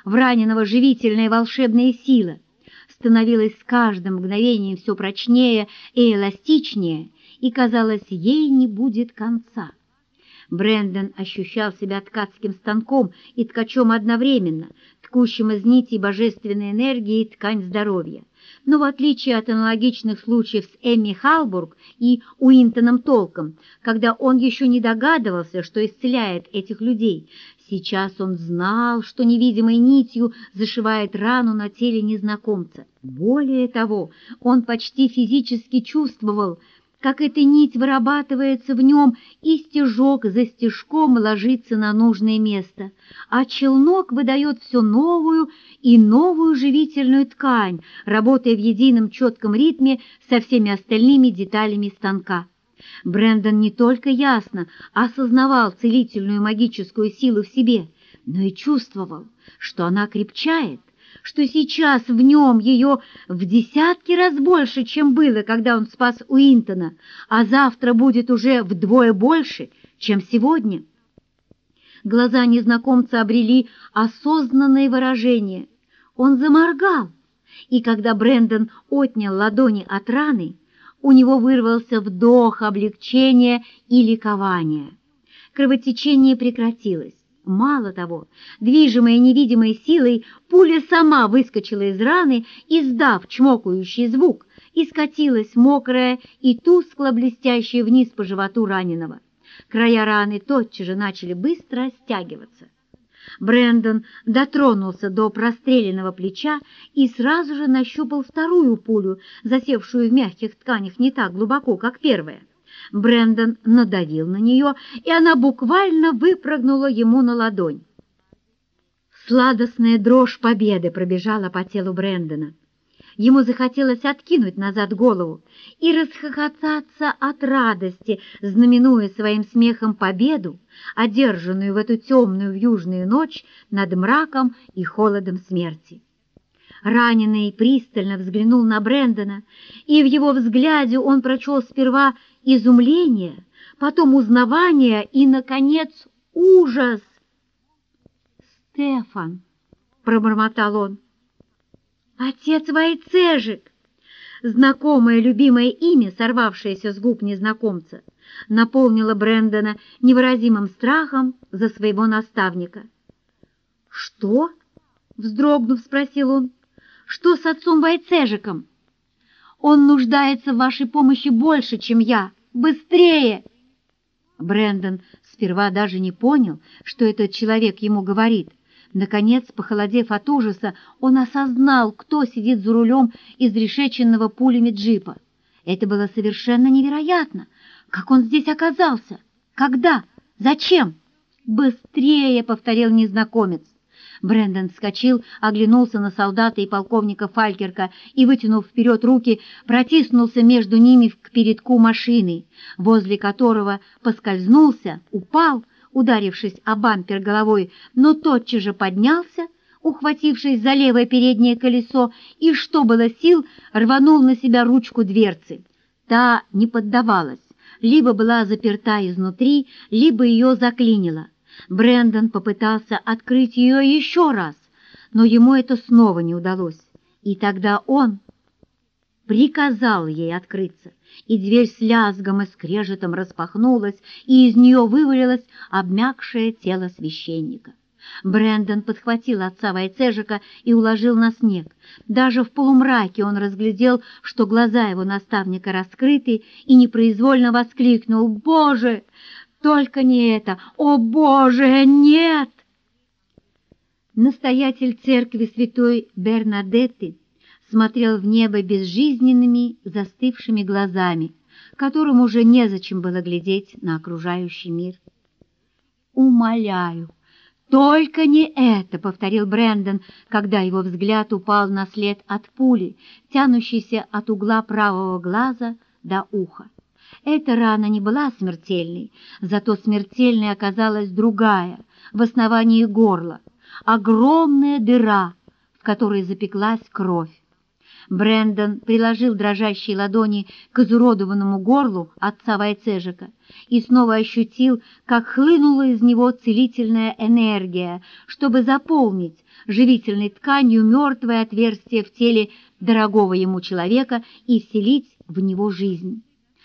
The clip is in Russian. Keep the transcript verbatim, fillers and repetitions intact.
в раненого живительная волшебная сила, становилась с каждым мгновением все прочнее и эластичнее, и, казалось, ей не будет конца. Брэндон ощущал себя ткацким станком и ткачом одновременно, ткущим из нитей божественной энергии ткань здоровья. Но в отличие от аналогичных случаев с Эмми Халбург и Уинтоном Толком, когда он еще не догадывался, что исцеляет этих людей, сейчас он знал, что невидимой нитью зашивает рану на теле незнакомца. Более того, он почти физически чувствовал, как эта нить вырабатывается в нем, и стежок за стежком ложится на нужное место, а челнок выдает все новую и новую живительную ткань, работая в едином четком ритме со всеми остальными деталями станка. Брэндон не только ясно осознавал целительную магическую силу в себе, но и чувствовал, что она крепчает, что сейчас в нем ее в десятки раз больше, чем было, когда он спас Уинтона, а завтра будет уже вдвое больше, чем сегодня. Глаза незнакомца обрели осознанное выражение. Он заморгал, и когда Брэндон отнял ладони от раны, у него вырвался вдох облегчения и ликования. Кровотечение прекратилось. Мало того, движимая невидимой силой, пуля сама выскочила из раны, издав чмокающий звук, и скатилась мокрая и тускло-блестящая вниз по животу раненого. Края раны тотчас же начали быстро стягиваться. Брэндон дотронулся до простреленного плеча и сразу же нащупал вторую пулю, засевшую в мягких тканях не так глубоко, как первая. Брэндон надавил на нее, и она буквально выпрыгнула ему на ладонь. Сладостная дрожь победы пробежала по телу Брэндона. Ему захотелось откинуть назад голову и расхохотаться от радости, знаменуя своим смехом победу, одержанную в эту темную вьюжную ночь над мраком и холодом смерти. Раненый пристально взглянул на Брэндона, и в его взгляде он прочел сперва изумление, потом узнавание и, наконец, ужас. «Стефан!» — пробормотал он. «Отец Войцежик!» Знакомое любимое имя, сорвавшееся с губ незнакомца, наполнило Брэндона невыразимым страхом за своего наставника. «Что?» — вздрогнув, спросил он. «Что с отцом Войцежиком? Он нуждается в вашей помощи больше, чем я. Быстрее!» Брэндон сперва даже не понял, что этот человек ему говорит. Наконец, похолодев от ужаса, он осознал, кто сидит за рулем изрешеченного пулями джипа. Это было совершенно невероятно. Как он здесь оказался? Когда? Зачем? «Быстрее!» — повторил незнакомец. Брэндон вскочил, оглянулся на солдата и полковника Фалькерка и, вытянув вперед руки, протиснулся между ними к передку машины, возле которого поскользнулся, упал, ударившись о бампер головой, но тотчас же поднялся, ухватившись за левое переднее колесо, и, что было сил, рванул на себя ручку дверцы. Та не поддавалась, либо была заперта изнутри, либо ее заклинило. Брэндон попытался открыть ее еще раз, но ему это снова не удалось, и тогда он приказал ей открыться, и дверь с лязгом и скрежетом распахнулась, и из нее вывалилось обмякшее тело священника. Брэндон подхватил отца Войцежика и уложил на снег. Даже в полумраке он разглядел, что глаза его наставника раскрыты, и непроизвольно воскликнул: «Боже, только не это! О, Боже, нет!» Настоятель церкви святой Бернадетты смотрел в небо безжизненными, застывшими глазами, которым уже незачем было глядеть на окружающий мир. «Умоляю, только не это!» — повторил Брэндон, когда его взгляд упал на след от пули, тянущейся от угла правого глаза до уха. Эта рана не была смертельной, зато смертельной оказалась другая, в основании горла, огромная дыра, в которой запеклась кровь. Брендон приложил дрожащие ладони к изуродованному горлу отца Вайцежика и снова ощутил, как хлынула из него целительная энергия, чтобы заполнить живительной тканью мертвое отверстие в теле дорогого ему человека и вселить в него жизнь.